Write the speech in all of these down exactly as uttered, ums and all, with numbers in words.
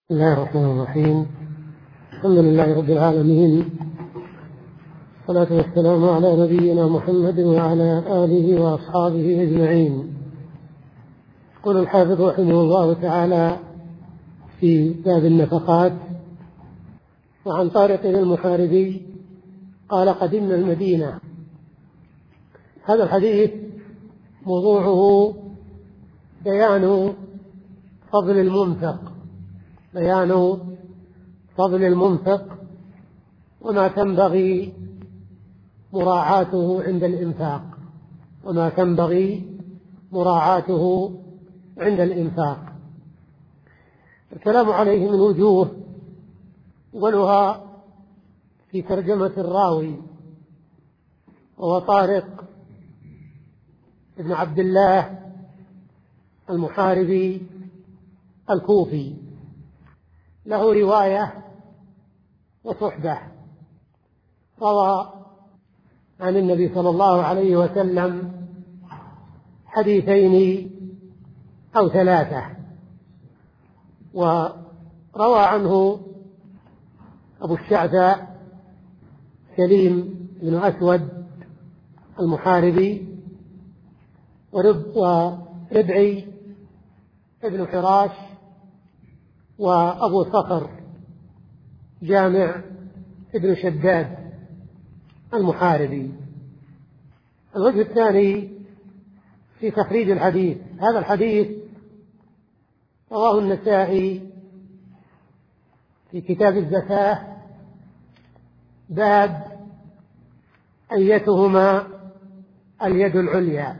بسم الله الرحمن الرحيم. الحمد لله رب العالمين، والصلاة والسلام على نبينا محمد وعلى آله وأصحابه أجمعين. يقول الحافظ رحمه الله تعالى في باب النفقات: وعن طارق المحاربي قال: قدمنا المدينة. هذا الحديث موضوعه بيان فضل المنفق بيان فضل المنفق وما تنبغي مراعاته عند الإنفاق وما تنبغي مراعاته عند الإنفاق. الكلام عليه من وجوه، أولها في ترجمة الراوي، وهو طارق بن عبد الله المحاربي الكوفي، له رواية وصحبة. روى عن النبي صلى الله عليه وسلم حديثين أو ثلاثة، وروى عنه أبو الشعثاء سليم بن أسود المحاربي، وربعي ابن حراش، وأبو صخر جامع ابن شداد المحاربي. الوجه الثاني في تخريج الحديث. هذا الحديث رواه النسائي في كتاب الزكاة، باب أيتهما اليد العليا،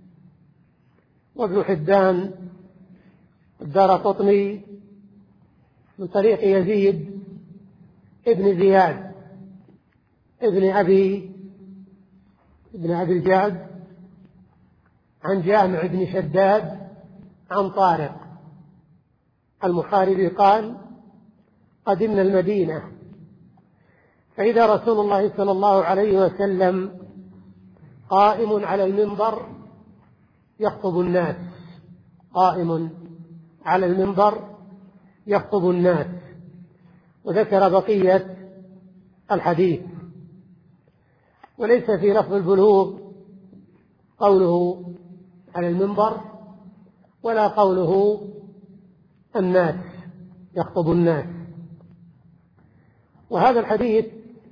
وابن حبان الدارقطني من طريق يزيد ابن زياد ابن أبي ابن أبي الجعد عن جامع ابن شداد عن طارق المحاربي قال: قدمنا المدينة فإذا رسول الله صلى الله عليه وسلم قائم على المنبر يخطب الناس قائم على المنبر يخطب الناس وذكر بقية الحديث. وليس في لفظ البلوغ قوله على المنبر ولا قوله الناس يخطب الناس. وهذا الحديث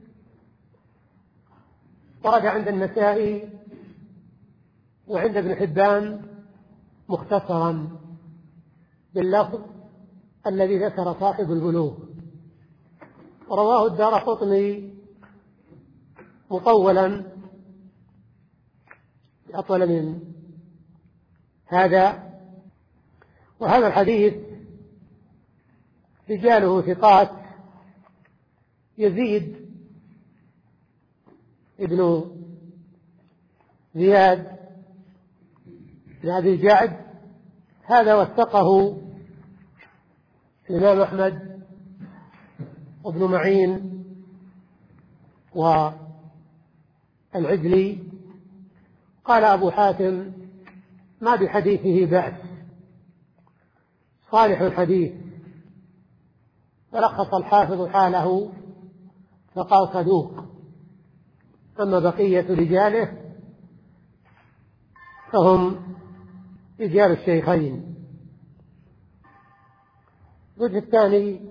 ورد عند النسائي وعند ابن حبان مختصرا باللفظ الذي ذكر صاحب البلوغ، ورواه الدارقطني مطولا أطول من هذا. وهذا الحديث رجاله ثقات: يزيد ابن زياد بن أبي الجعد، هذا وثقه الإمام أحمد وابن معين والعجلي. قال أبو حاتم: ما بحديثه بأس، صالح الحديث. فلخص الحافظ حاله فقال: صدوق. أما بقية رجاله فهم رجال الشيخين. الوجه الثاني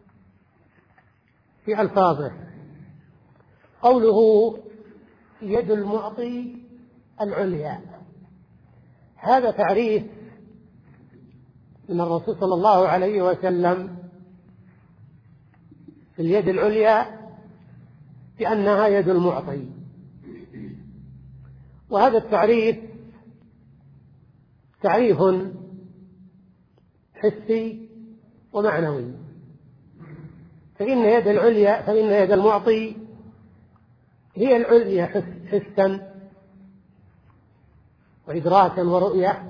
في ألفاظه: قوله يد المعطي العليا، هذا تعريف من الرسول صلى الله عليه وسلم في اليد العليا بأنها يد المعطي. وهذا التعريف تعريف حسي ومعنوي، فإن يد العليا فإن يد المعطي هي العليا حسا وإدراكا ورؤية،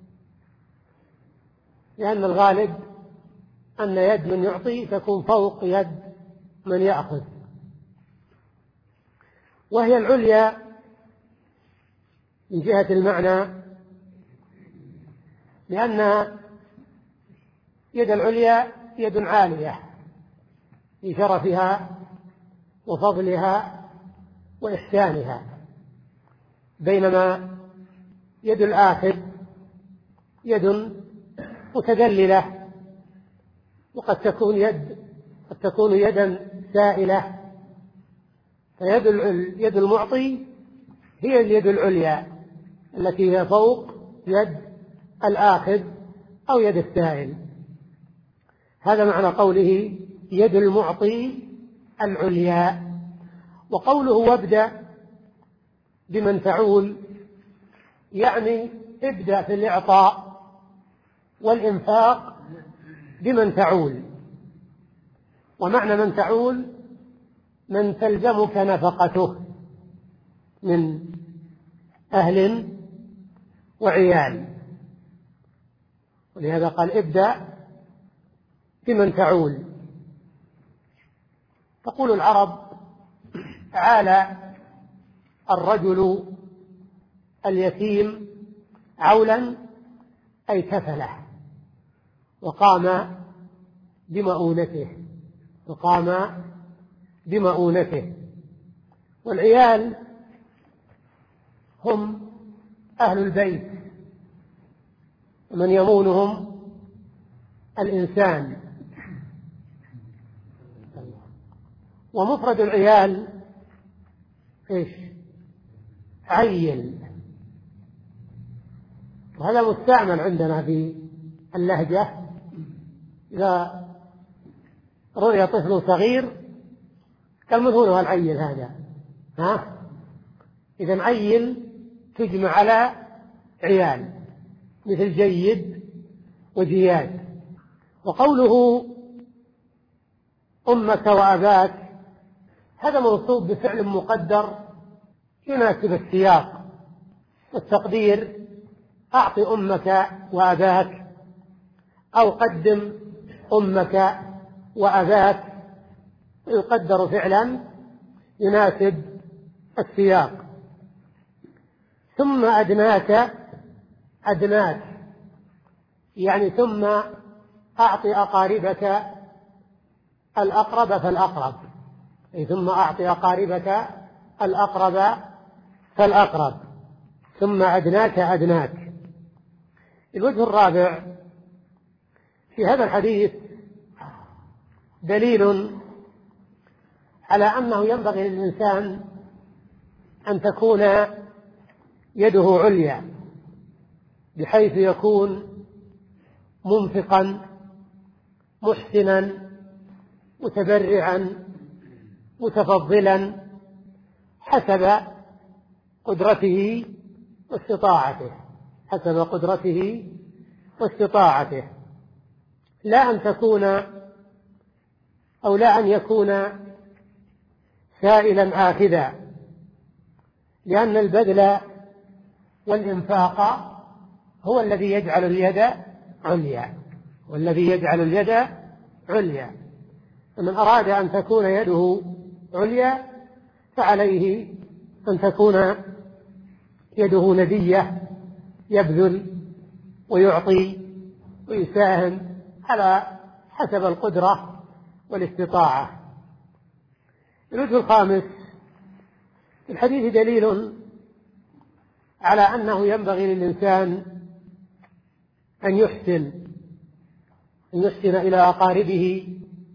لأن الغالب أن يد من يعطي تكون فوق يد من يأخذ، وهي العليا من جهة المعنى، لأن يد العليا يد عالية في شرفها وفضلها وإحسانها، بينما يد الآخر يد متذللة، وقد تكون يد قد تكون يدا سائلة. فيد يد المعطي هي اليد العليا التي هي فوق يد الآخذ أو يد السائل. هذا معنى قوله يد المعطي العليا. وقوله وابدأ بمن تعول يعني ابدأ في الإعطاء والإنفاق بمن تعول. ومعنى من تعول من تلزمك نفقته من أهل وعيال، ولهذا قال ابدأ بمن تعول. تقول العرب عال الرجل اليتيم عولا أي كفله وقام بمؤونته وقام بمؤونته. والعيال هم أهل البيت ومن يمونهم الإنسان. ومفرد العيال إيش؟ عيل. وهذا مستعمل عندنا في اللهجة إذا رؤي طفل صغير قال من هو العيل هذا؟ ها؟ إذا عيل تجمع على عيال مثل جيد وجياد. وقوله أمك وأباك هذا منصوب بفعل مقدر يناسب السياق والتقدير. أعط أمك وأباك أو قدم أمك وأباك، يقدر فعلا يناسب السياق. ثم أدناك أدناك يعني ثم أعط أقاربك الأقرب فالأقرب، أي ثم أعط أقاربك الأقرب فالأقرب. ثم أدناك أدناك. الوجه الرابع في هذا الحديث دليل على أنه ينبغي للإنسان أن تكون يده عليا بحيث يكون منفقا محسنا متبرعا متفضلا حسب قدرته واستطاعته حسب قدرته واستطاعته لا أن تكون أو لا أن يكون سائلا آخذا، لأن البذل والإنفاق هو الذي يجعل اليد عليا والذي يجعل اليد عليا. فمن أراد أن تكون يده عليا فعليه أن تكون يده ندية يبذل ويعطي ويساهم على حسب القدرة والاستطاعة. الوجه الخامس في الحديث دليل على أنه ينبغي للإنسان أن يحسن أن يحسن إلى أقاربه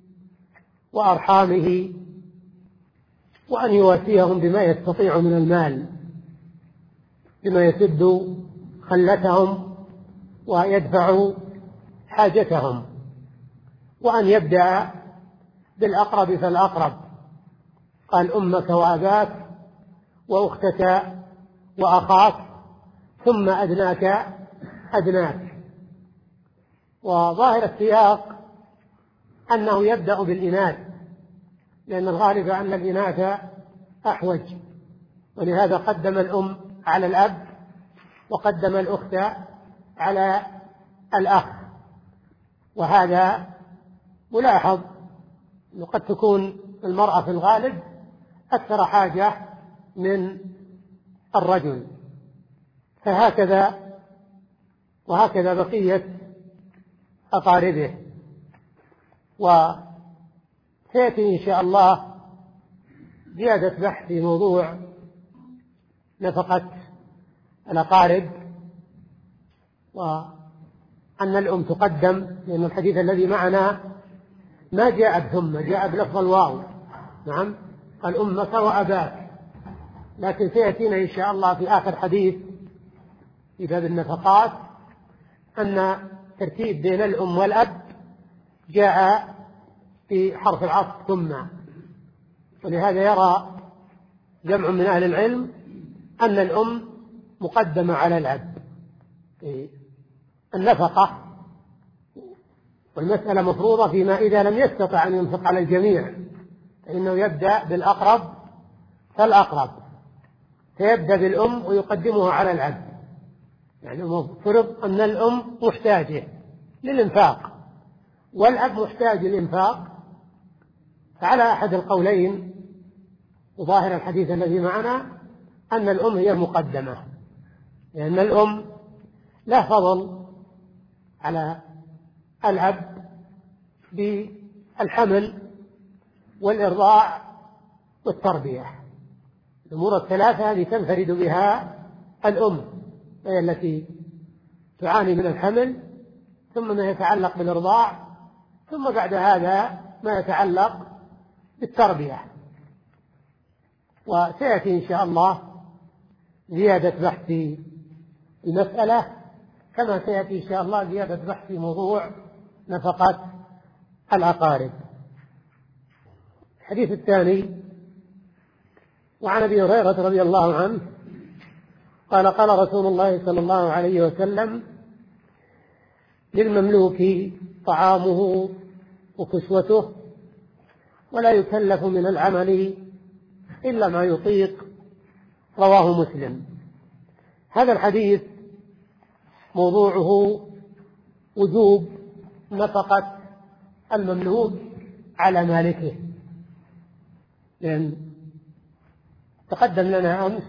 وأرحامه وأن يواسيهم بما يستطيع من المال بما يسد خلتهم ويدفع حاجتهم، وأن يبدأ بالأقرب فالأقرب. قال أمك وأباك وأختك وأخاك ثم أدناك أدناك. وظاهر السياق أنه يبدأ بالإناث، لأن الغالب أن الإناث أحوج، ولهذا قدم الأم على الأب وقدم الأخت على الأخ. وهذا ملاحظ أنه قد تكون المرأة في الغالب أكثر حاجة من الرجل، فهكذا وهكذا بقية أقاربه. وسيأتي إن شاء الله زيادة بحث في موضوع نفقة الأقارب، وأن الأم تقدم، لأن الحديث الذي معنا ما جاء بثم، جاء بلفظ الواو. نعم، قال أمك وأباك، لكن سيأتينا إن شاء الله في آخر حديث في باب النفقات أن ترتيب بين الأم والأب جاء في حرف العطف ثم، ولهذا يرى جمع من أهل العلم أن الأم مقدمة على الأب في النفقة، والمسألة مفروضة فيما إذا لم يستطع أن ينفق على الجميع، فإنه يبدأ بالأقرب فالأقرب، فيبدأ بالأم ويقدمها على الأب. يعني مفروض أن الأم محتاجة للإنفاق والأب محتاج للإنفاق، فعلى أحد القولين وظاهر الحديث الذي معنا أن الأم هي المقدمة، لأن الأم لا فضل على الأب بالحمل والإرضاع والتربية. الأمور الثلاثة هذه تنفرد بها الأم، هي التي تعاني من الحمل، ثم ما يتعلق بالإرضاع، ثم بعد هذا ما يتعلق بالتربية. وسيأتي إن شاء الله زيادة بحث في المسألة، كما سيأتي إن شاء الله زيادة بحث في موضوع نفقة الأقارب. الحديث الثاني وعن أبي هريرة رضي الله عنه قال قال رسول الله صلى الله عليه وسلم: للمملوك طعامه وكسوته ولا يكلف من العمل إلا ما يطيق. رواه مسلم. هذا الحديث موضوعه وجوب نفقة المملوك على مالكه، لأن تقدم لنا أمس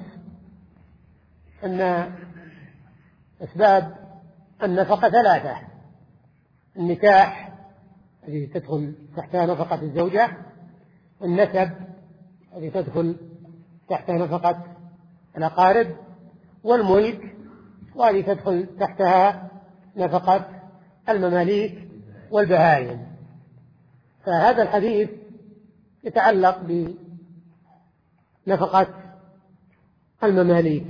أن أسباب النفقة ثلاثة: النكاح الذي تدخل تحتها نفقة الزوجة، النسب الذي تدخل تحت نفقة الأقارب، والملك وهذه تدخل تحتها نفقة المماليك والبهائم. فهذا الحديث يتعلق بنفقة المماليك.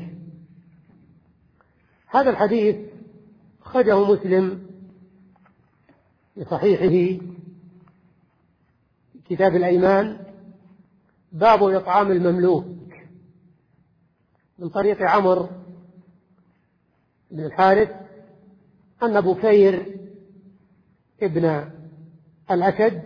هذا الحديث أخرجه مسلم في صحيحه كتاب الأيمان باب إطعام المملوك، من طريق عمرو بن الحارث أن بكير ابن الأشج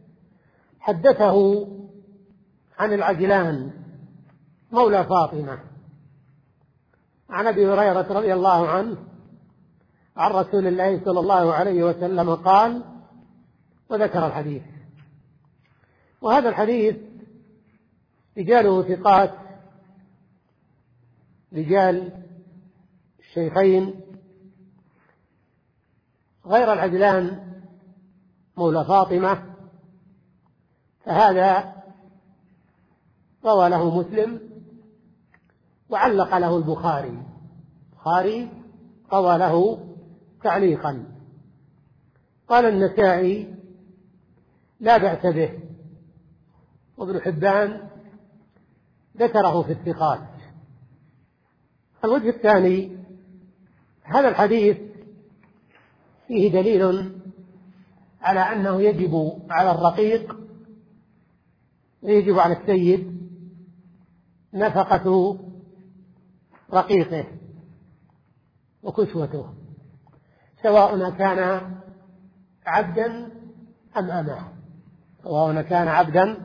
حدثه عن العجلان مولى فاطمة عن أبي هريرة رضي الله عنه عن رسول الله صلى الله عليه وسلم قال، وذكر الحديث. وهذا الحديث رجاله ثقات، رجال الشيخين غير العجلان مولى فاطمة، فهذا روى له مسلم وعلق له البخاري. البخاري روى له تعليقا. قال النسائي لا بأس به، وابن حبان ذكره في الثقات. الوجه الثاني: هذا الحديث فيه دليل على أنه يجب على الرقيق ويجب على السيد نفقة رقيقه وكسوته، سواء كان عبدا أم أمه، سواء كان عبدا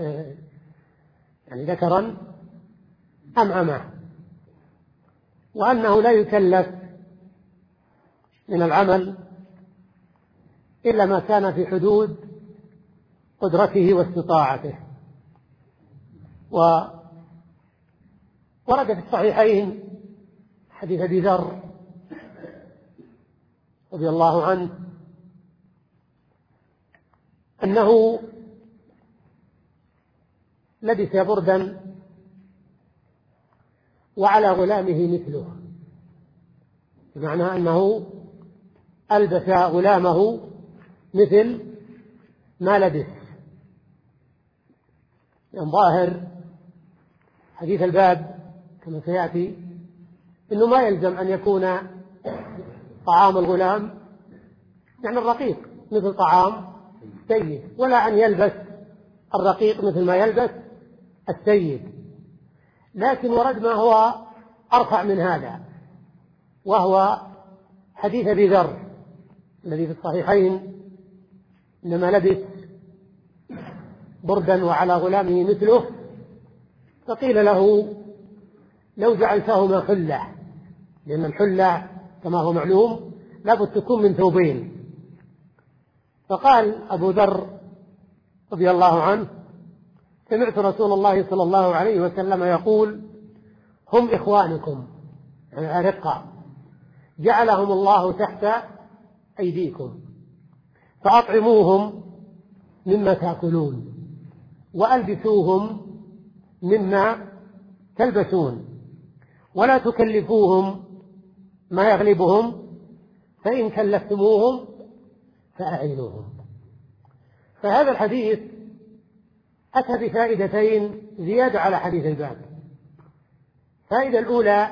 يعني ذكرا أم أمه، وأنه لا يكلف من العمل إلا ما كان في حدود قدرته واستطاعته. وورد في الصحيحين حديث أبي ذر رضي الله عنه أنه لبس بردا وعلى غلامه مثله، بمعنى أنه ألبس غلامه مثل ما لبس. يعني ظاهر حديث الباب كما سيأتي إنه ما يلزم أن يكون طعام الغلام يعني الرقيق مثل طعام السيد، ولا أن يلبس الرقيق مثل ما يلبس السيد، لكن ورد ما هو أرفع من هذا، وهو حديث أبي ذر الذي في الصحيحين إنما لبس بردا وعلى غلامه مثله، فقيل له لو جعلتهما حلة، لأن الحلة كما هو معلوم لابد تكون من ثوبين. فقال أبو ذر رضي الله عنه سمعت رسول الله صلى الله عليه وسلم يقول هم إخوانكم يعني أرقاء جعلهم الله تحت أيديكم فأطعموهم مما تأكلون وألبسوهم مما تلبسون ولا تكلفوهم ما يغلبهم فإن كلفتموهم فأعينوهم. فهذا الحديث أتى بفائدتين زيادة على حديث الباب. الفائدة الأولى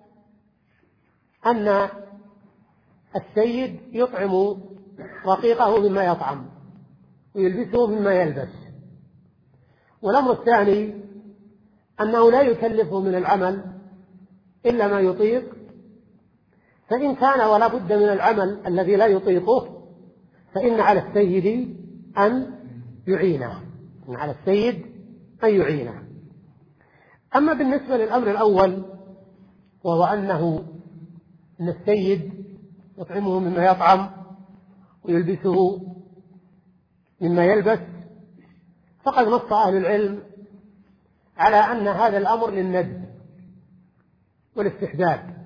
أن السيد يطعم رقيقه مما يطعم ويلبسه مما يلبس. والأمر الثاني أنه لا يكلفه من العمل إلا ما يطيق، فإن كان ولا بد من العمل الذي لا يطيقه فإن على السيد أن يعينه، إن على السيد أن يعينه. أما بالنسبة للأمر الأول وهو أنه أن السيد يطعمه مما يطعم ويلبسه مما يلبس، فقد نص أهل العلم على أن هذا الأمر للندب والاستحباب،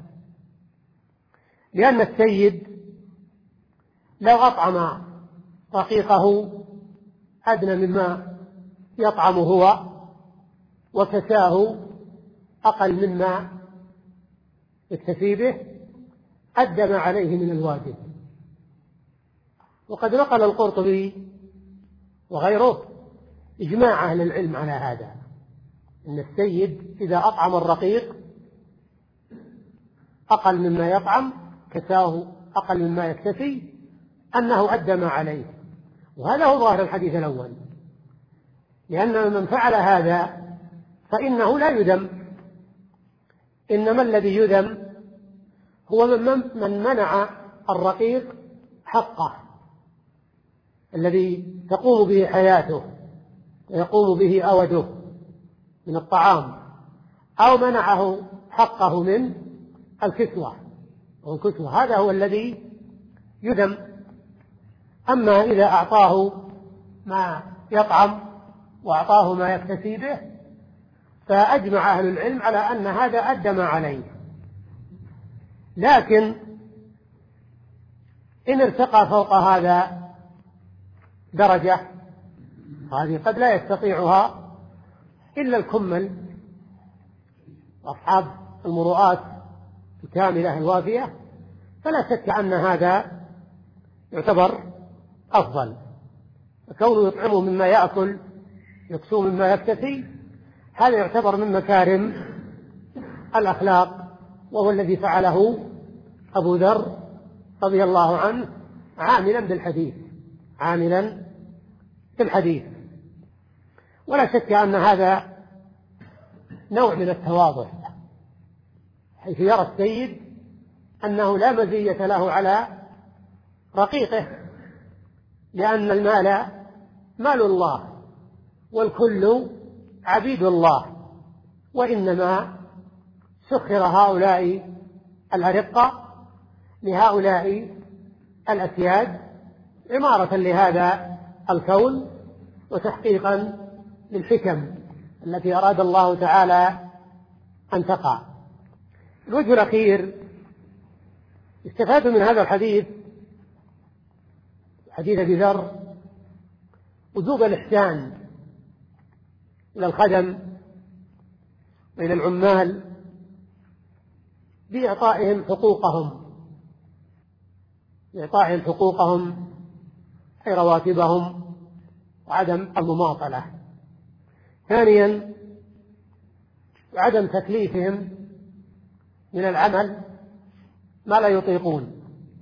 لأن السيد لو أطعم رقيقه أدنى مما يطعم هو وكساه أقل مما يكتفي به أدى ما عليه من الواجب. وقد نقل القرطبي وغيره إجماع أهل العلم على هذا، أن السيد إذا أطعم الرقيق أقل مما يطعم كساه أقل مما يكتفي أنه أدى ما عليه. وهذا هو ظاهر الحديث الأول، لأن من فعل هذا فإنه لا يذم، إنما الذي يذم هو من منع الرقيق حقه الذي تقوم به حياته ويقوم به أوده من الطعام، أو منعه حقه من الكسوة والكسوة، هذا هو الذي يذم. أما إذا أعطاه ما يطعم وأعطاه ما يكتفي به فأجمع أهل العلم على أن هذا أدى ما عليه. لكن إن ارتقى فوق هذا درجة، هذه قد لا يستطيعها إلا الكمل أصحاب المروءات الكاملة الوافية، فلا شك أن هذا يعتبر أفضل. كونه يطعمه مما يأكل يكسوه مما يكتفي هذا يعتبر من مكارم الأخلاق، وهو الذي فعله أبو ذر رضي الله عنه عاملا بالحديث عاملا بالحديث. ولا شك أن هذا نوع من التواضع، حيث يرى السيد أنه لا مزية له على رقيقه، لأن المال مال الله والكل عبيد الله، وإنما سخر هؤلاء الأرقة لهؤلاء الأسياد عمارة لهذا الكون وتحقيقا للحكم التي أراد الله تعالى أن تقع. الوجه الأخير استفاد من هذا الحديث حديث أبي ذر وجوب الإحسان إلى الخدم وإلى العمال بإعطائهم حقوقهم بإعطائهم حقوقهم أي رواتبهم وعدم المماطلة. ثانيا عدم تكليفهم من العمل ما لا يطيقون.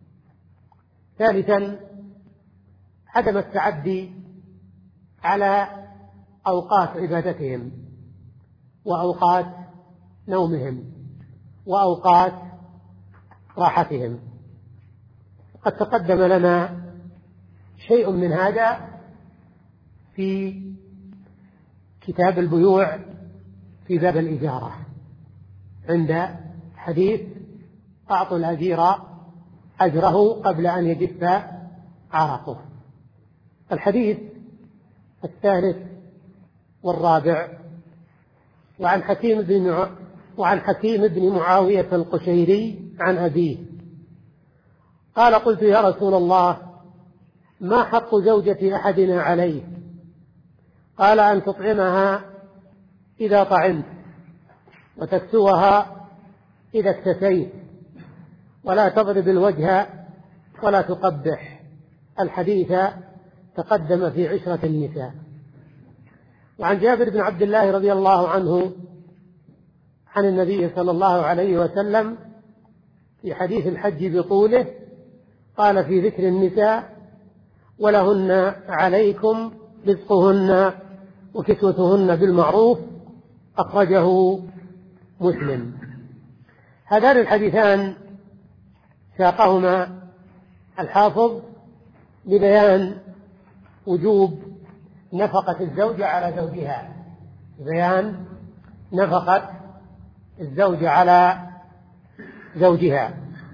ثالثا عدم التعدي على أوقات عبادتهم وأوقات نومهم وأوقات راحتهم. قد تقدم لنا شيء من هذا في كتاب البيوع في باب الإجارة عند حديث أعطوا الأجير أجره قبل أن يجف عرقه. الحديث الثالث والرابع وعن حكيم بن وعن حكيم بن معاوية القشيري عن أبيه قال قلت يا رسول الله ما حق زوجة أحدنا عليه؟ قال أن تطعمها إذا طعمت وتكسوها إذا اكتسيت ولا تضرب الوجه ولا تقبح. الحديث تقدم في عشرة النساء. وعن جابر بن عبد الله رضي الله عنه عن النبي صلى الله عليه وسلم في حديث الحج بطوله قال في ذكر النساء ولهن عليكم رزقهن وكسوتهن بالمعروف أخرجه مسلم. هذان الحديثان ساقهما الحافظ لبيان وجوب نفقة الزوجة على زوجها بيان نفقة الزوجة على زوجها.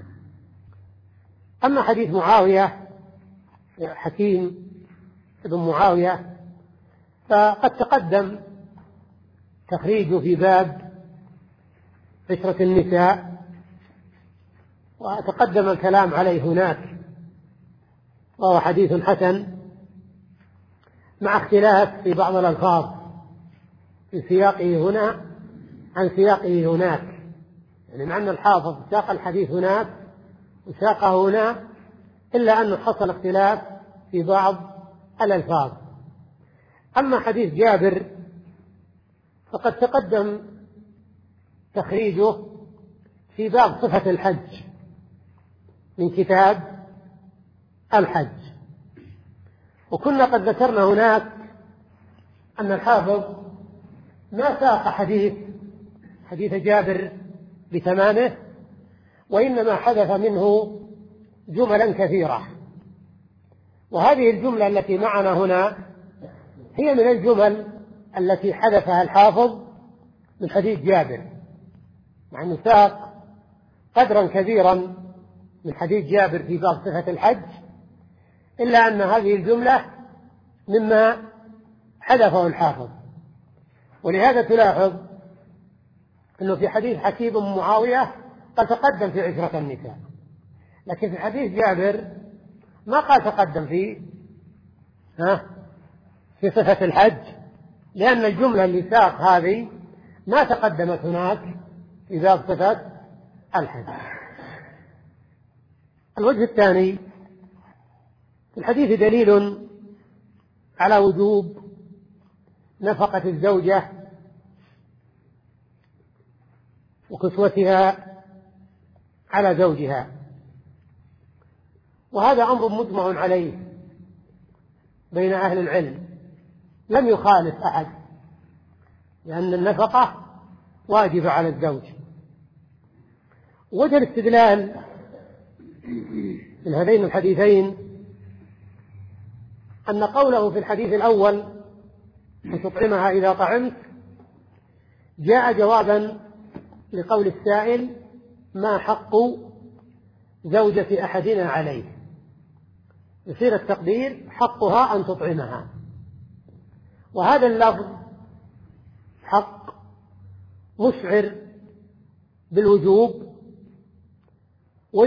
أما حديث معاوية حكيم بن معاوية فقد تقدم تخريجه في باب عشرة النساء وتقدم الكلام عليه هناك، وهو حديث حسن مع اختلاف في بعض الألفاظ في سياقه هنا عن سياقه هناك، يعني مع أن الحافظ ساق الحديث هناك وساقه هنا إلا أنه حصل اختلاف في بعض الألفاظ. أما حديث جابر فقد تقدم تخريجه في باب صفة الحج من كتاب الحج، وكنا قد ذكرنا هناك أن الحافظ ما ساق حديث حديث جابر بتمامه، وإنما حذف منه جملا كثيرة، وهذه الجملة التي معنا هنا هي من الجمل التي حذفها الحافظ من حديث جابر، مع أنه ساق قدرا كبيرا من حديث جابر في باب صفة الحج، إلا أن هذه الجملة مما حذفه الحافظ. ولهذا تلاحظ أنه في حديث حكيم بن معاوية قد تقدم في عشرة النساء، لكن في حديث جابر ما قال تقدم في ها في صفة الحج، لأن الجملة اللي ساق هذه ما تقدمت هناك في باب صفة الحج. الوجه الثاني في الحديث دليل على وجوب نفقة الزوجة وكسوتها على زوجها، وهذا أمر مجمع عليه بين أهل العلم، لم يخالف أحد، لأن النفقة واجبة على الزوج. وجه الاستدلال من هذين الحديثين أن قوله في الحديث الأول أن تطعمها إذا طعمت جاء جوابا لقول السائل ما حق زوجة أحدنا عليه، يصير التقدير حقها أن تطعمها، وهذا اللفظ حق مشعر بالوجوب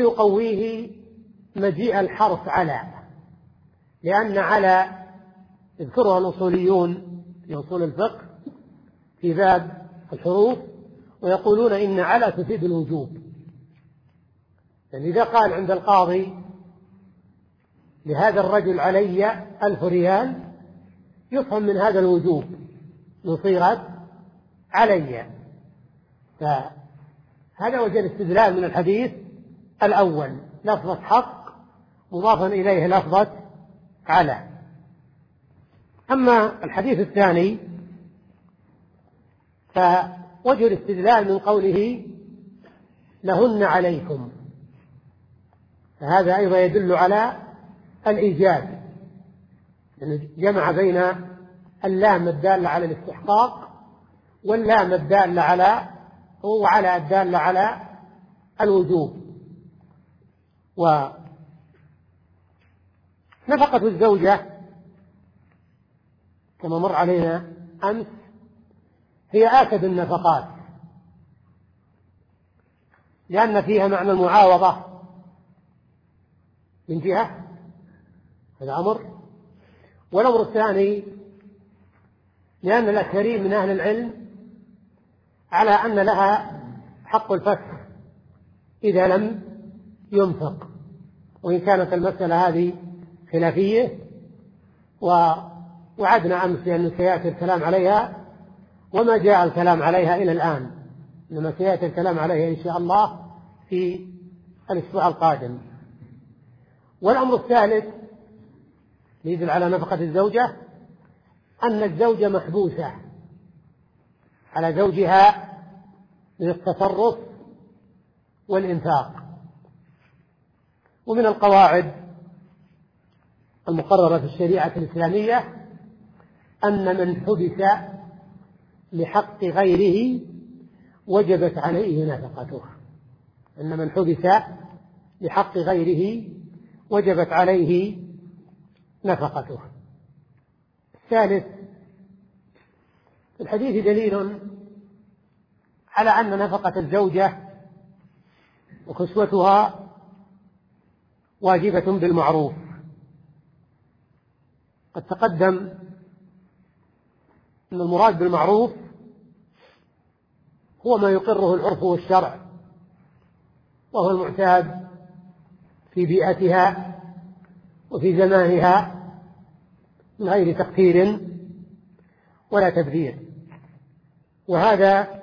ويقويه مجيء الحرف على، لأن على يذكرها الأصوليون في أصول الفقه في باب الحروف، ويقولون إن على تفيد الوجوب. يعني إذا قال عند القاضي لهذا الرجل علي ألف ريال، يفهم من هذا الوجوب نصيرت علي. فهذا وجه الاستدلال من الحديث الأول، لفظة حق مضافا إليه لفظة على. أما الحديث الثاني فوجه الاستدلال من قوله لهن عليكم، فهذا أيضا يدل على الإيجاب، يعني جمع بين اللام الدالة على الاستحقاق واللام الدالة على وعلى الدالة على الوجوب. ونفقة الزوجة كما مر علينا أمس هي آكد النفقات، لأن فيها معنى المعاوضة من جهة هذا أمر، والأمر الثاني لأن الأكثرين من أهل العلم على أن لها حق الفتح إذا لم ينفق، وإن كانت المسألة هذه خلافية، ووعدنا أمس بأن سيأتي الكلام عليها، وما جاء الكلام عليها إلى الآن، إنما سيأتي الكلام عليها إن شاء الله في الأسبوع القادم. والأمر الثالث يدل على نفقة الزوجة أن الزوجة محبوسة على زوجها من التصرف والإنفاق. ومن القواعد المقررة في الشريعة الإسلامية أن من حبس لحق غيره وجبت عليه نفقته، أن من حبس لحق غيره وجبت عليه نفقته. الثالث، في الحديث دليل على أن نفقة الزوجة وكسوتها واجبة بالمعروف. قد تقدم أن المراد بالمعروف هو ما يقره العرف والشرع، وهو المعتاد في بيئتها وفي زمانها من غير تقتير ولا تبذير. وهذا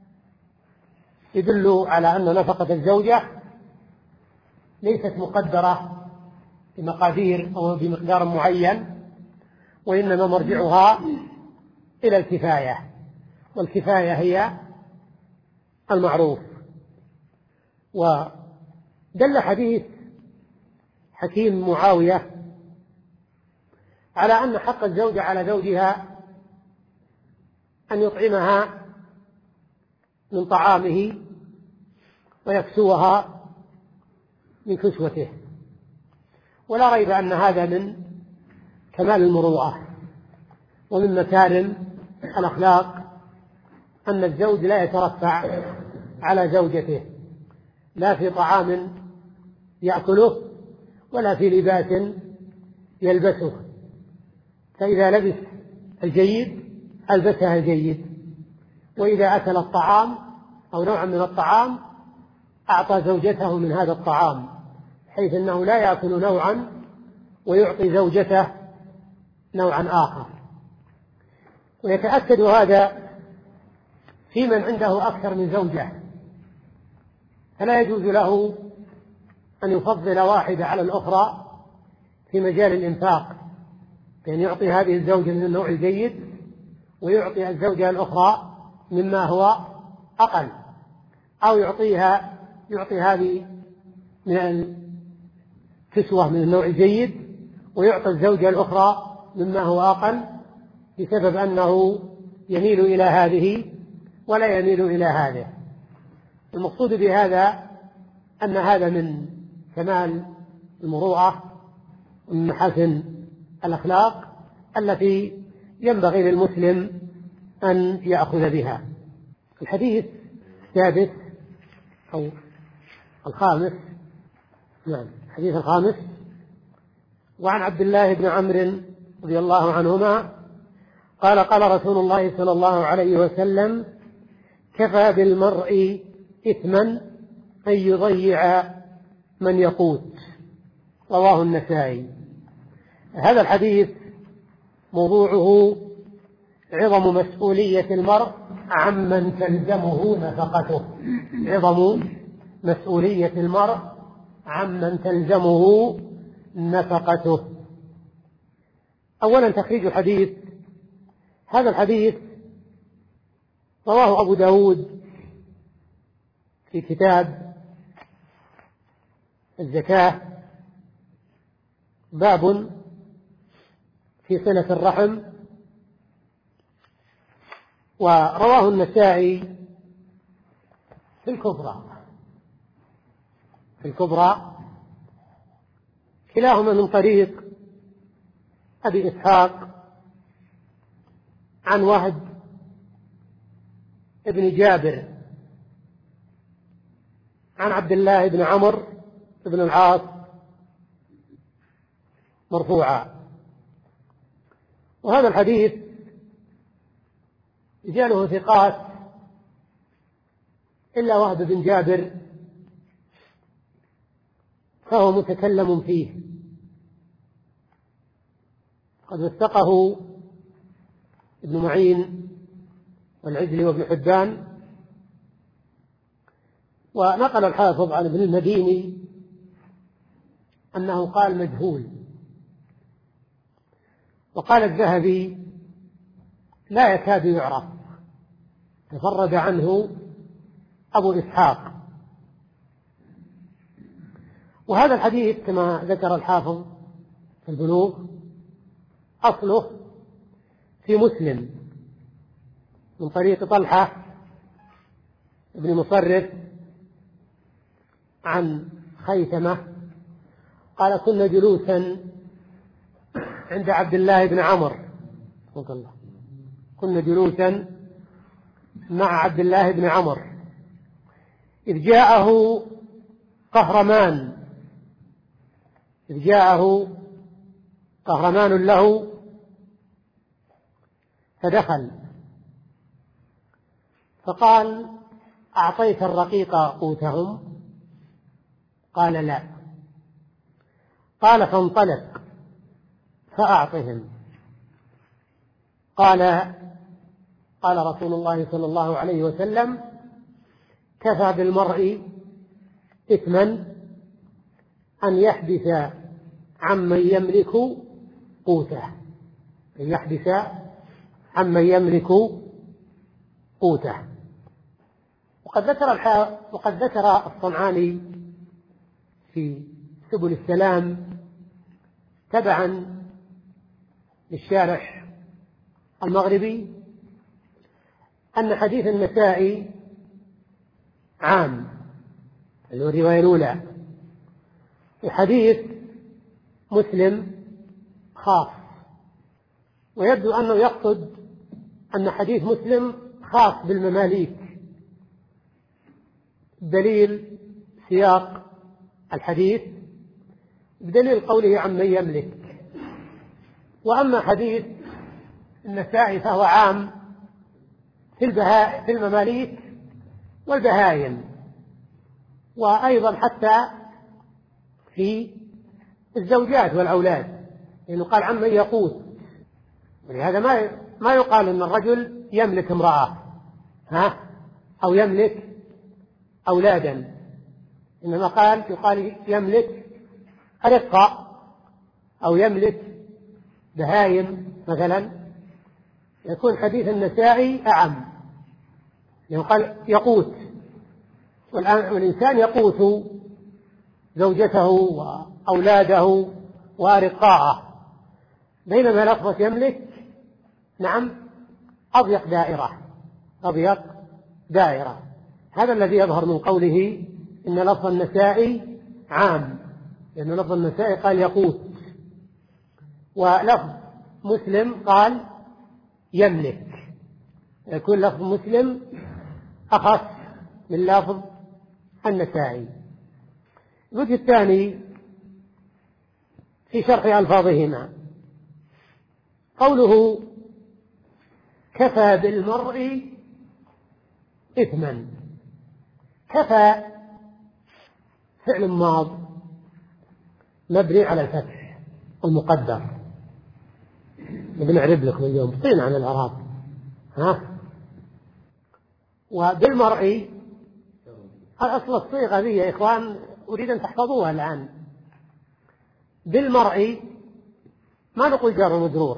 يدل على أن نفقة الزوجة ليست مقدرة بمقادير أو بمقدار معين، وإنما مرجعها إلى الكفاية، والكفاية هي المعروف. ودل حديث حكيم معاوية على أن حق الزوجة على زوجها أن يطعمها من طعامه ويكسوها من كسوته، ولا ريب أن هذا من كمال المروءة ومن مكارم الأخلاق، أن الزوج لا يترفع على زوجته لا في طعام يأكله ولا في لباس يلبسه، فإذا لبس الجيد ألبسها الجيد، وإذا أكل الطعام أو نوعا من الطعام أعطى زوجته من هذا الطعام، حيث أنه لا يأكل نوعا ويعطي زوجته نوعا آخر. ويتأكد هذا في من عنده أكثر من زوجة، فلا يجوز له أن يفضل واحدة على الأخرى في مجال الإنفاق، بأن يعطي هذه الزوجة من النوع الجيد ويعطي الزوجة الأخرى مما هو أقل، أو يعطيها يعطي هذه من الكسوة من النوع الجيد ويعطي الزوجة الأخرى مما هو أقل، بسبب أنه يميل إلى هذه ولا يميل إلى هذه. المقصود بهذا أن هذا من كمال المروءة ومن محاسن الأخلاق التي ينبغي للمسلم أن يأخذ بها. الحديث السادس أو الخامس، نعم الحديث الخامس، وعن عبد الله بن عمرو رضي الله عنهما قال قال رسول الله صلى الله عليه وسلم: كفى بالمرء إثما أن يضيع من يقوت. رواه النسائي. هذا الحديث موضوعه عظم مسؤولية المرء عمن تلزمه نفقته. عظم مسؤولية المرء عمن تلزمه نفقته. أولا تخريج الحديث. هذا الحديث رواه أبو داود في كتاب الزكاة، باب في صلة الرحم، ورواه النسائي في الكبرى في الكبرى كلاهما من طريق أبي إسحاق عن وهب ابن جابر عن عبد الله بن عمرو بن العاص مرفوعا. وهذا الحديث رجاله ثقات إلا وهب بن جابر فهو متكلم فيه، قد وثقه ابن معين والعجلي وابن حبان. ونقل الحافظ عن ابن المديني أنه قال مجهول، وقال الذهبي لا يكاد يعرف، تفرد عنه أبو إسحاق. وهذا الحديث كما ذكر الحافظ في البلوغ أصله في مسلم من طريق طلحة ابن مصرف عن خيثمة قال: كنا جلوسا عند عبد الله بن عمرو كنا جلوسا مع عبد الله بن عمرو إذ جاءه قهرمان إذ جاءه قهرمان له فدخل فقال: أعطيت الرقيق قوتهم؟ قال: لا. قال: فانطلق فأعطهم. قال قال رسول الله صلى الله عليه وسلم: كفى بالمرء إثما أن يحبس عمن يملك قوته أن يحبس عمن يملك قوته. وقد ذكر وقد ذكر الصنعاني في سبل السلام تبعا للشارح المغربي أن حديث النسائي عام، اللي هو الرواية الأولى، وحديث مسلم خاص. ويبدو أنه يقصد أن حديث مسلم خاص بالمماليك، دليل سياق الحديث بدليل قوله عمن يملك. وأما حديث النسائي فهو عام في البهاء في المماليك والبهائم، وأيضا حتى في الزوجات والأولاد، لأنه قال عمن يقوت. ولهذا ما ما يقال أن الرجل يملك امرأة ها أو يملك أولادا، إنما قال يقال يملك رقة أو يملك بهايم مثلا. يكون حديث النسائي أعم، يعني قال يقوت، والإنسان يقوت زوجته وأولاده وأرقاءه، بينما لفظة يملك نعم أضيق دائرة أضيق دائرة. هذا الذي يظهر من قوله إن لفظ النسائي عام، لأن لفظ النسائي قال يقوت، ولفظ مسلم قال يملك، يكون لفظ مسلم أخص من لفظ النسائي. الوجه الثاني في شرح ألفاظهما. قوله كفى بالمرء إثما، كفى فعل ماض مبني على الفتح المقدر، بنعرب لكم اليوم طين عن الإعراب. ها وبالمرء الأصل الصيغة ذي يا إخوان أريد أن تحفظوها الآن. بالمرء ما نقول جار ومجرور،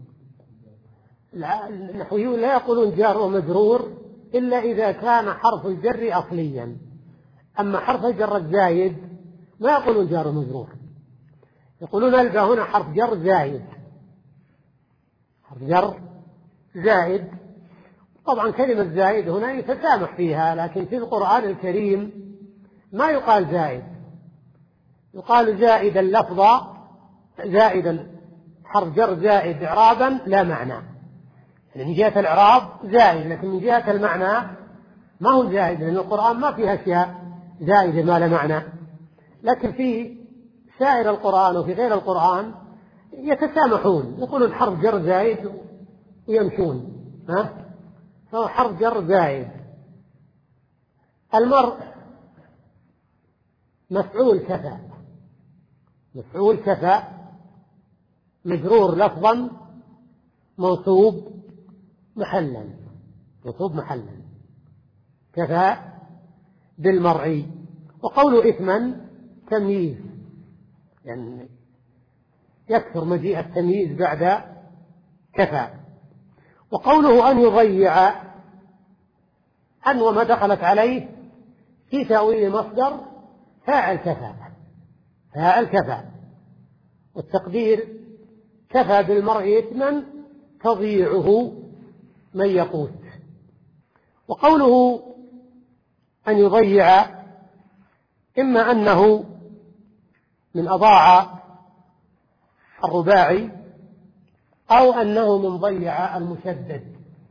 النحويون لا يقولون جار ومجرور إلا إذا كان حرف الجر أصليا، أما حرف الجر الزايد ما يقولون جار ومجرور، يقولون ألقى هنا حرف جر زايد، حرف جر زايد. طبعا كلمة زايد هنا يتسامح فيها، لكن في القرآن الكريم ما يقال زايد، يقال زائدا لفظا، زائدا حرف جر زائد إعرابا لا معنى، يعني من جهة الإعراب زائد، لكن من جهة المعنى ما هو زائد، لأن القرآن ما فيها أشياء زائدة ما لا معنى. لكن في سائر القرآن وفي غير القرآن يتسامحون، يقولون حرف جر زائد ويمشون، ها فهو حرف جر زائد. المرء مفعول كفى، مفعول كفى مجرور لفظا منصوب محلا، منصوب محلا كفى بالمرء. وقول إثما تمييز، يعني يكثر مجيء التمييز بعد كفى. وقوله أن يضيع، أن وما دخلت عليه في تأويل مصدر فاعل كفى، فاعل كفى، والتقدير كفى بالمرء إثما تضيعه من يقوت. وقوله أن يضيع إما أنه من أضاع الرباعي أو أنه من ضيع المشدد،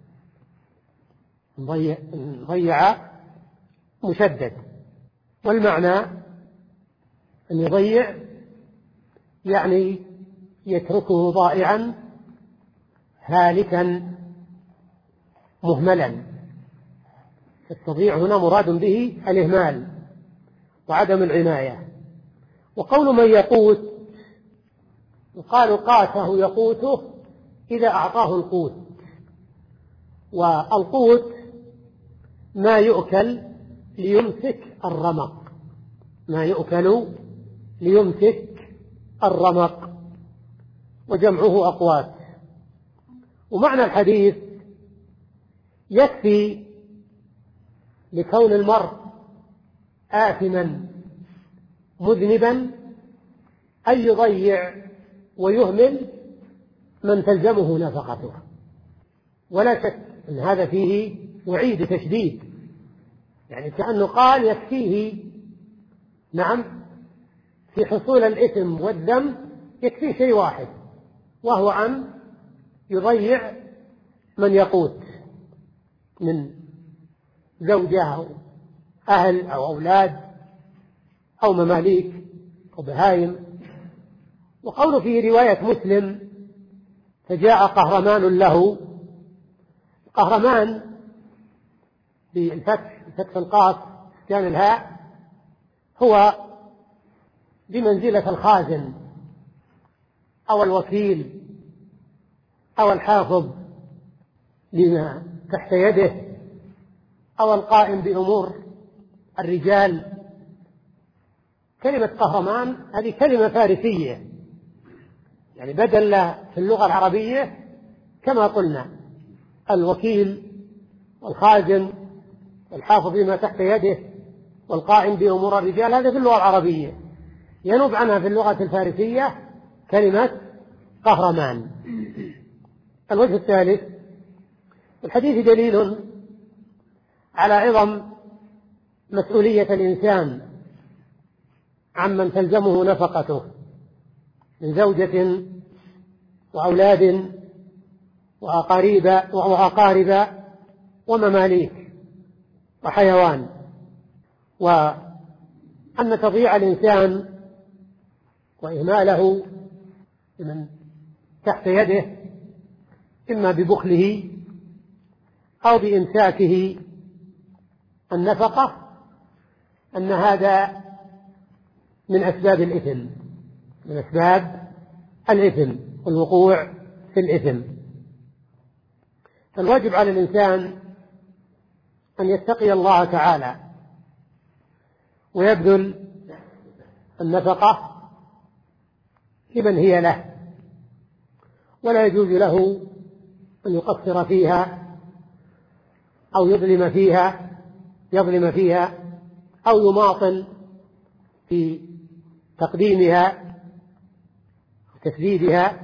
ضيع, ضيع مشدد. والمعنى أن يضيع يعني يتركه ضائعا هالكا مهملا، التضييع هنا مراد به الإهمال وعدم العناية. وقول من يقوت يقال قاته يقوته إذا أعطاه القوت، والقوت ما يؤكل ليمسك الرمق، ما يؤكل ليمسك الرمق، وجمعه أقوات. ومعنى الحديث يكفي لكون المرء آثما مذنبا أن يضيع ويهمل من تلزمه نفقته، ولا شك أن هذا فيه وعيد تشديد، يعني كأنه قال يكفيه، نعم، في حصول الإثم والذنب يكفيه شيء واحد، وهو أن يضيع من يقوت من زوجة أو أهل أو أولاد أو مماليك أو بهايم. وقوله في رواية مسلم فجاء قهرمان له، قهرمان بالفتح فتح القاف كان الهاء هو بمنزلة الخازن أو الوكيل أو الحافظ لما تحت يده أو القائم بأمور الرجال. كلمة قهرمان هذه كلمة فارسية، يعني بدل في اللغة العربية كما قلنا الوكيل والخازن والحافظ بما تحت يده والقائم بأمور الرجال، هذا في اللغة العربية. ينوب عنها في اللغة الفارسية كلمة قهرمان. الوجه الثالث، الحديث دليل على عظم مسؤولية الإنسان عمن تلزمه نفقته من زوجة وأولاد وأقارب وأقارب ومماليك وحيوان، وأن تضييع الإنسان وإهماله لمن تحت يده إما ببخله أو بإمساكه النفقة، أن هذا من أسباب الإثم من أسباب الإثم والوقوع في الإثم. فالواجب على الإنسان أن يتقي الله تعالى ويبذل النفقة لمن هي له، ولا يجوز له أن يقصر فيها أو يظلم فيها يظلم فيها أو يماطل في تقديمها وتسديدها،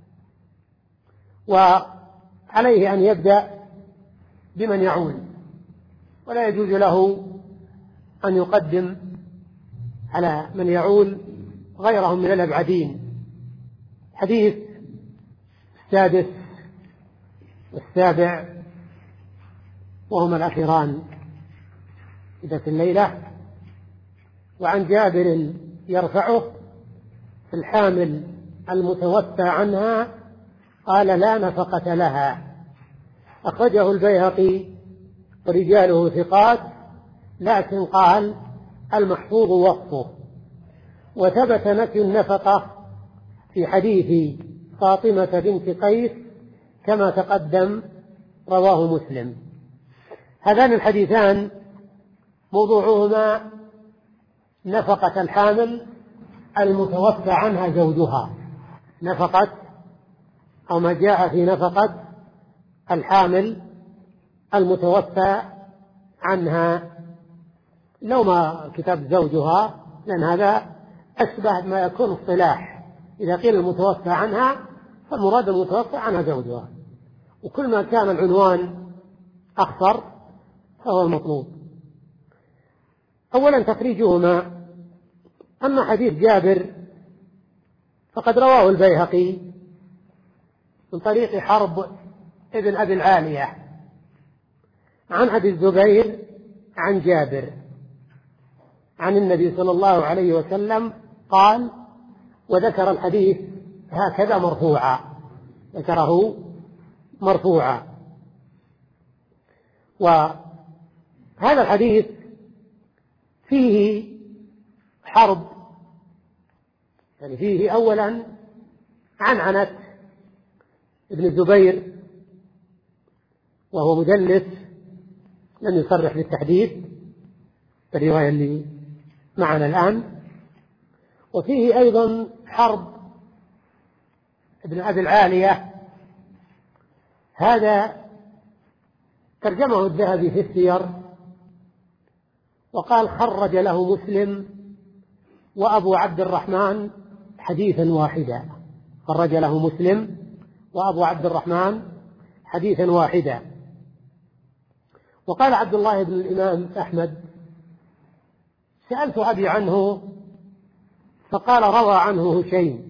وعليه أن يبدأ بمن يعول، ولا يجوز له أن يقدم على من يعول غيرهم من الأبعدين. حديث السادس والسابع وهما الأخيران في ذات الليلة. وعن جابر يرفعه: في الحامل المتوفى عنها قال: لا نفقة لها. أخرجه البيهقي ورجاله ثقات، لكن قال: المحفوظ وصفه. وثبت نفي النفقة في حديث فاطمة بنت قيس كما تقدم، رواه مسلم. هذان الحديثان موضوعهما نفقة الحامل المتوفى عنها زوجها، نفقة أو ما جاء في نفقة الحامل المتوفى عنها، لو ما كتاب زوجها، لأن هذا أشبه ما يكون اصطلاح. إذا قيل المتوفى عنها فالمراد المتوفى عنها زوجها، وكل ما كان العنوان أخطر فهو المطلوب. أولا تخريجهما. أما حديث جابر فقد رواه البيهقي من طريق حرب ابن أبي العالية عن أبي الزبير عن جابر عن النبي صلى الله عليه وسلم قال، وذكر الحديث هكذا مرفوعا، ذكره مرفوعا. وهذا الحديث فيه حرب، يعني فيه أولا عنعنة ابن الزبير وهو مدلس لم يصرح بالتحديث الرواية اللي معنا الآن، وفيه أيضا حرب ابن أبي العالية. هذا ترجمه الذهبي في السير وقال: خرج له مسلم وأبو عبد الرحمن حديثا واحدا. خرج له مسلم وأبو عبد الرحمن حديثا واحدا. وقال عبد الله بن الإمام أحمد: سألت أبي عنه فقال: روى عنه هشيم،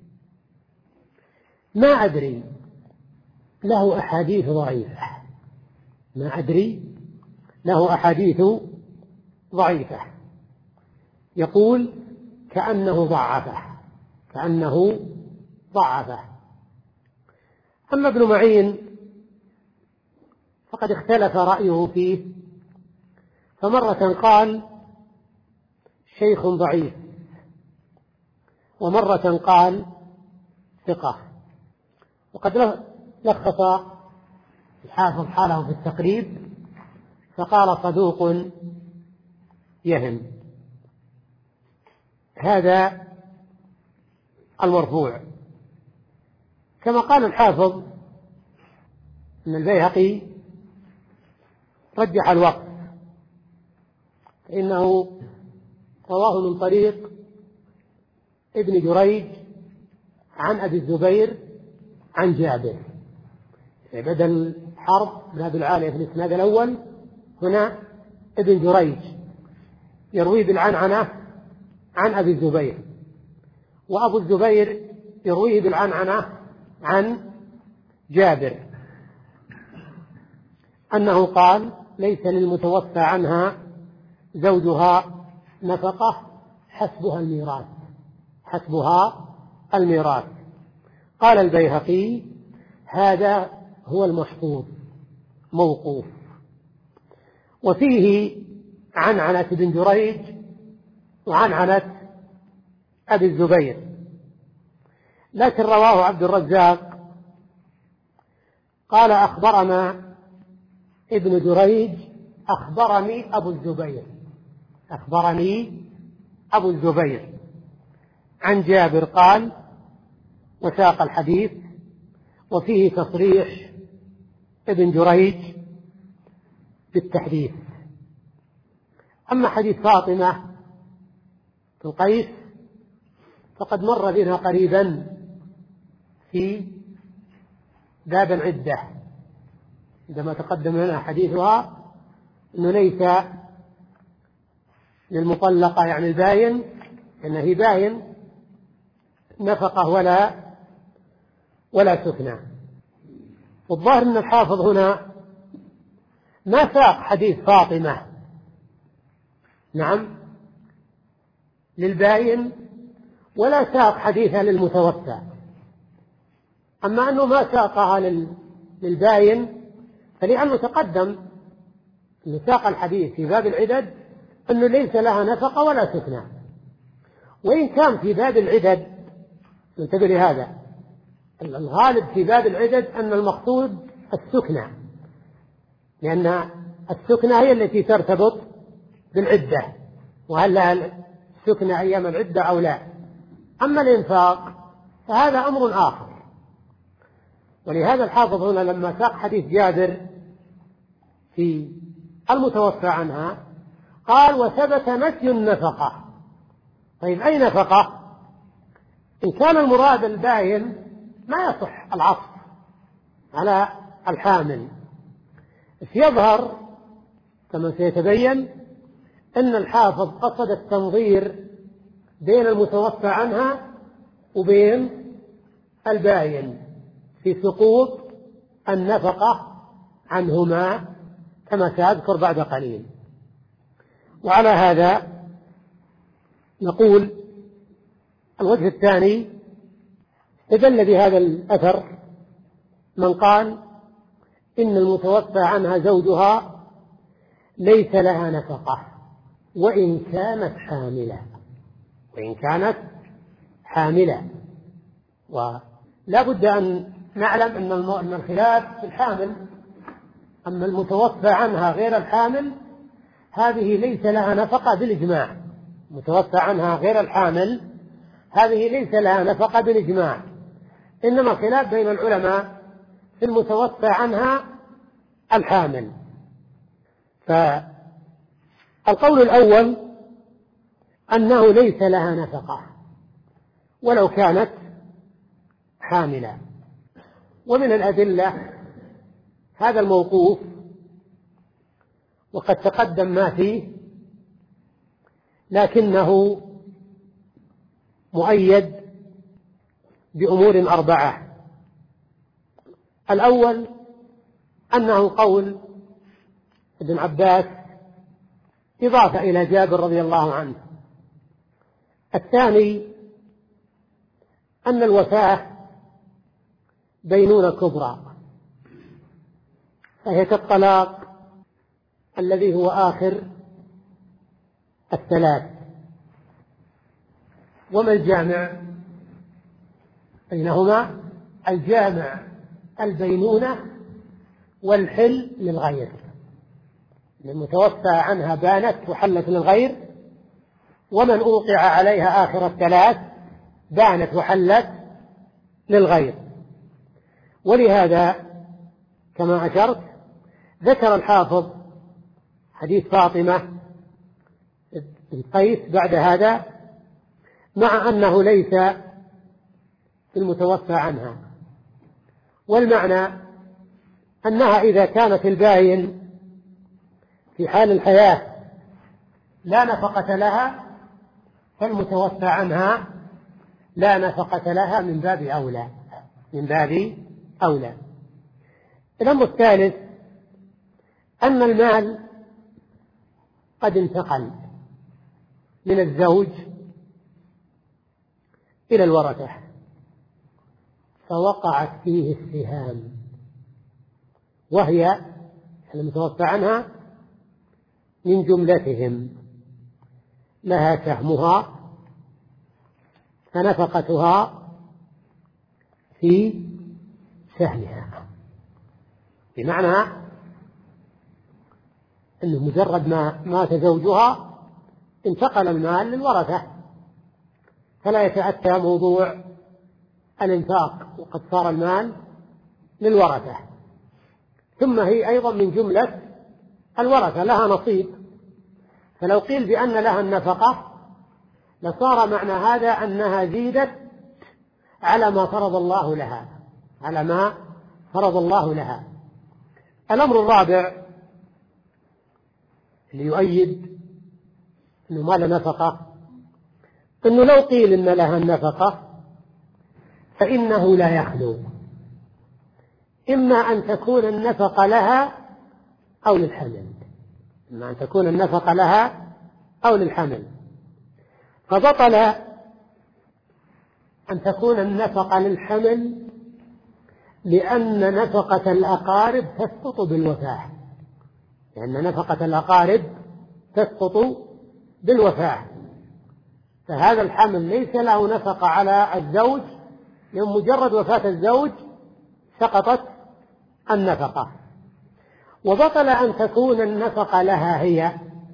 ما أدري، له أحاديث ضعيفة. ما أدري له أحاديث ضعيفة. يقول: كأنه ضعفه كأنه ضعفه. أما ابن معين فقد اختلف رأيه فيه، فمرة قال شيخ ضعيف، ومرة قال ثقة. وقد لخص الحافظ حاله في التقريب فقال: صدوق يهم. هذا المرفوع. كما قال الحافظ أن البيهقي رجح الوقت، فإنه رواه من طريق ابن جريج عن أبي الزبير عن جابر، بدل حرب بن أبي العالية في الإسناد الأول، هنا ابن جريج يروي بالعنعنة عن أبي الزبير، وأبو الزبير يرويه بالعنعنة عن جابر أنه قال: ليس للمتوفى عنها زوجها نفقة، حسبها الميراث حسبها الميراث. قال البيهقي: هذا هو المحفوظ موقوف. وفيه عنعنة بن جريج وعنعنة أبي الزبير، لكن رواه عبد الرزاق قال أخبرنا ابن جريج أخبرني أبو الزبير أخبرني أبو الزبير عن جابر قال، وساق الحديث وفيه تصريح ابن جريج بالتحديث. أما حديث فاطمة بن قيس فقد مر بنا قريبا في باب العدة عندما تقدم لنا حديثها أنه ليس للمطلقة يعني الباين أنه باين نفقة ولا ولا سكنى. والظاهر أن الحافظ هنا ما ساق حديث فاطمة نعم للباين ولا ساق حديثها للمتوفى. أما أنه ما ساقها للباين فلأنه تقدم أنه ساق الحديث في باب العدد أنه ليس لها نفقة ولا سكنى. وإن كان في باب العدد انتبه لهذا، الغالب في باب العدد أن المقصود السكنى، لأن السكنى هي التي ترتبط بالعدة، وهل لها السكنى أيام العدة أو لا. أما الإنفاق فهذا أمر آخر. ولهذا الحافظ هنا لما ساق حديث جابر في المتوفى عنها قال وثبت نفي النفقة. طيب أي نفقة؟ إن كان المراد الباين ما يصح العطف على الحامل. يظهر كما سيتبين أن الحافظ قصد التنظير بين المتوفى عنها وبين الباين في سقوط النفقة عنهما كما سأذكر بعد قليل. وعلى هذا نقول الوجه الثاني استدل بهذا الأثر من قال إن المتوفى عنها زوجها ليس لها نفقة وإن كانت حاملة وإن كانت حاملة ولا بد أن نعلم أن الخلاف في الحامل. أما المتوفى عنها غير الحامل هذه ليس لها نفقة بالإجماع. متوفى عنها غير الحامل هذه ليس لها نفقة بالإجماع، إنما الخلاف بين العلماء في المتوفى عنها الحامل. فالقول الأول أنه ليس لها نفقة ولو كانت حاملة. ومن الأدلة هذا الموقوف وقد تقدم ما فيه، لكنه مؤيد بأمور أربعة. الأول أنه قول ابن عباس إضافة إلى جابر رضي الله عنه. الثاني أن الوفاة بينونة كبرى فهي كالطلاق الذي هو آخر الثلاث. وما الجامع بينهما؟ الجامع البينونة والحل للغير. المتوفى عنها بانت وحلت للغير، ومن أوقع عليها آخر الثلاث بانت وحلت للغير. ولهذا كما أشرت ذكر الحافظ حديث فاطمة بن قيس بعد هذا، مع أنه ليس في المتوفى عنها. والمعنى أنها إذا كانت الباين في حال الحياة لا نفقة لها فالمتوفى عنها لا نفقة لها من باب أولى من باب أولى. الأمر الثالث أن المال قد انتقل من الزوج إلى الورثة فوقعت فيه السهام وهي المتوفى عنها من جملتهم، لها سهمها فنفقتها في سهمها، بمعنى أنه مجرد ما مات زوجها انتقل المال للورثة، فلا يتأتى موضوع الإنفاق وقد صار المال للورثة. ثم هي أيضا من جملة الورثة، لها نصيب، فلو قيل بأن لها النفقة لصار معنى هذا أنها زيدت على ما فرض الله لها، على ما فرض الله لها. الأمر الرابع اللي يؤيد أنه ما له نفقة، أنه لو قيل إن لها النفقة فإنه لا يخلو، إما أن تكون النفقة لها أو للحمل، إما أن تكون النفقة لها أو للحمل، فبطل أن تكون النفقة للحمل لأن نفقة الأقارب تسقط بالوفاة، لأن نفقة الأقارب تسقط بالوفاة، فهذا الحمل ليس له نفقة على الزوج، لأن مجرد وفاة الزوج سقطت النفقة. وبطل أن تكون النفقة لها هي،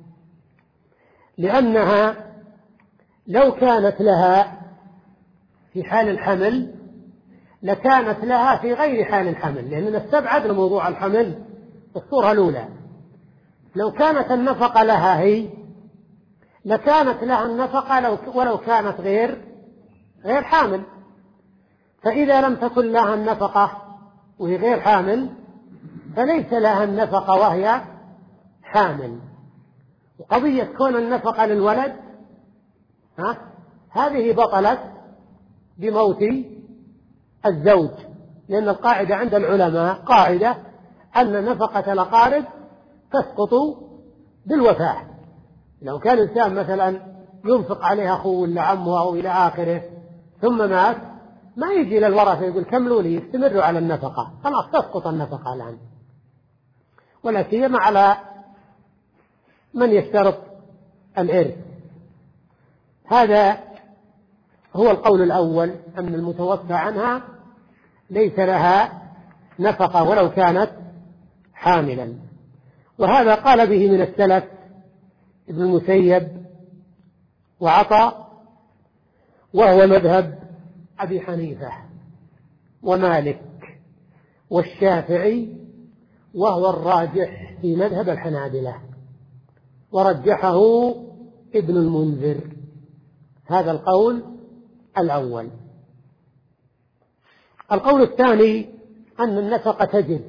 لأنها لو كانت لها في حال الحمل لكانت لها في غير حال الحمل، لأننا استبعدنا موضوع الحمل في الصورة الأولى. لو كانت النفقة لها هي لكانت لها النفقة لو ولو كانت غير غير حامل، فإذا لم تكن لها النفقة وهي غير حامل فليس لها النفقة وهي حامل. وقضية كون النفقة للولد ها هذه بطلت بموت الزوج، لأن القاعدة عند العلماء قاعدة أن نفقة الأقارب تسقط بالوفاة. لو كان الإنسان مثلا ينفق عليها أخوه ولا عمه أو إلى آخره ثم مات، ما يجي للورثة يقول كملوا لي، يستمروا على النفقة، خلاص تسقط النفقة الآن، ولا سيما على من يشترط الإرث. هذا هو القول الأول، أن المتوفى عنها ليس لها نفقة ولو كانت حاملا، وهذا قال به من السلف ابن المسيب وعطاء، وهو مذهب أبي حنيفة ومالك والشافعي، وهو الراجح في مذهب الحنابلة، ورجحه ابن المنذر. هذا القول الأول. القول الثاني أن النفقة تجب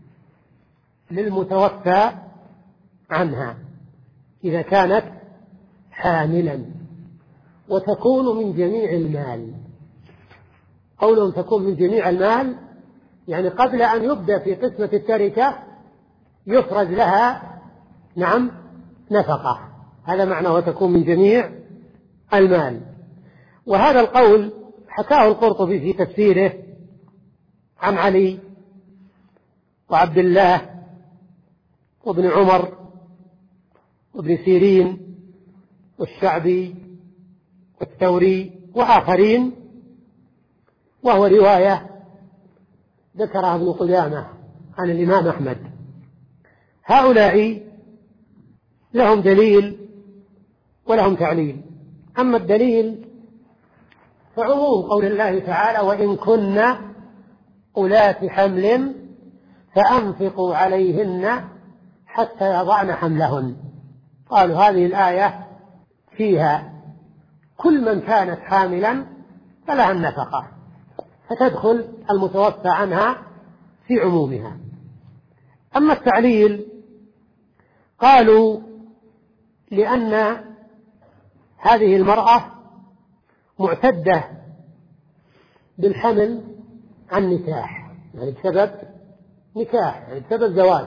للمتوفى عنها إذا كانت حاملا، وتكون من جميع المال. قولهم تكون من جميع المال يعني قبل أن يبدأ في قسمة التركة يفرز لها نعم نفقة، هذا معنى وتكون من جميع المال. وهذا القول حكاه القرطبي في تفسيره عن علي وعبد الله وابن عمر وابن سيرين والشعبي والثوري وآخرين، وهو رواية ذكرها ابن قدامة عن الإمام أحمد. هؤلاء لهم دليل ولهم تعليل. أما الدليل فعموم قول الله تعالى: وإن كن أولات حمل فأنفقوا عليهن حتى يضعن حملهن. قالوا هذه الآية فيها كل من كانت حاملا فلها النفقة، فتدخل المتوفى عنها في عمومها. أما التعليل قالوا لأن هذه المرأة معتدة بالحمل عن نكاح، يعني بسبب نكاح، يعني بسبب زواج،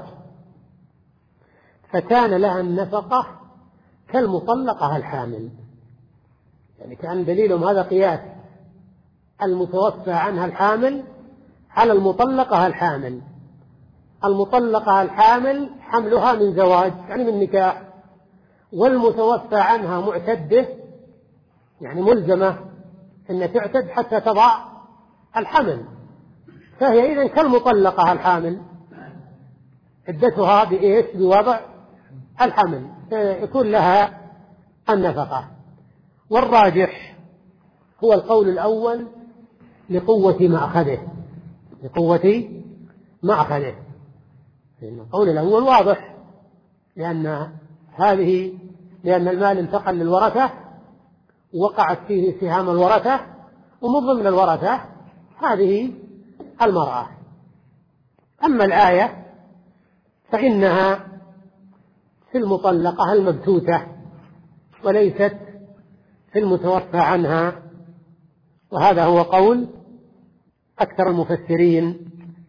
فكان لها النفقة كالمطلقة الحامل، يعني كان دليلهم هذا قياس المتوفى عنها الحامل على المطلقة الحامل. المطلقة الحامل حملها من زواج يعني من نكاح، والمتوفى عنها معتدة يعني ملزمة أن تعتد حتى تضع الحمل، فهي إذن كالمطلقة الحامل عدتها بإيش؟ بوضع الحمل، يكون لها النفقة. والراجح هو القول الأول لقوة مأخذه، لقوة مأخذه. القول الأول واضح، لأن هذه لأن المال انتقل للورثة وقعت فيه سهام الورثة، ومن ضمن الورثة هذه المرأة. أما الآية فإنها في المطلقة المبتوتة وليست في المتوفى عنها، وهذا هو قول أكثر المفسرين.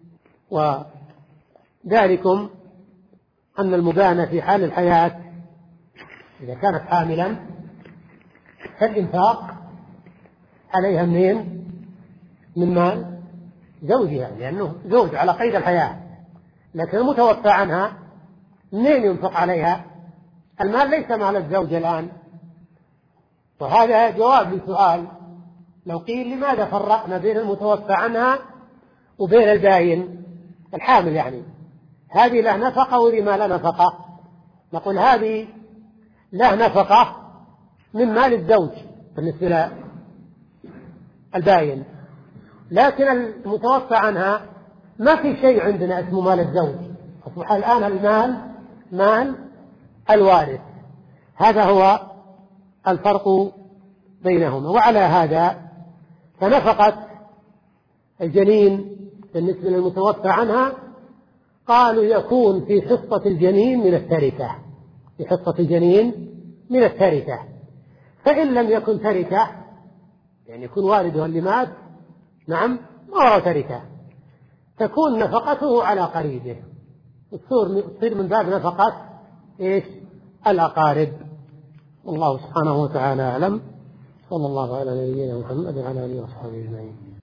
وذلكم أن المبانة في حال الحياة إذا كانت حاملا فالإنفاق عليها منين؟ من مال زوجها، لأنه زوج على قيد الحياة. لكن المتوفى عنها منين ينفق عليها؟ المال ليس مال الزوج الآن. وهذا جواب لسؤال لو قيل لماذا فرقنا بين المتوفى عنها وبين الباين الحامل، يعني هذه له نفقة وذي ما لا نفقة. نقول هذه له نفقة من مال الزوج بالنسبة للباين، لكن المتوفى عنها ما في شيء عندنا اسمه مال الزوج، أصبح الآن المال مال الوارث. هذا هو الفرق بينهما. وعلى هذا فنفقت الجنين بالنسبة للمتوفى عنها قالوا يكون في حصة الجنين من التركة، في حصة الجنين من التركة. فإن لم يكن تركة يعني يكون والده اللي مات نعم ما هو تركة، تكون نفقته على قريبه، تصير من باب نفقة إيش؟ الأقارب. والله سبحانه وتعالى أعلم. صلى الله على نبينا محمد وعلى آله وصحبه أجمعين.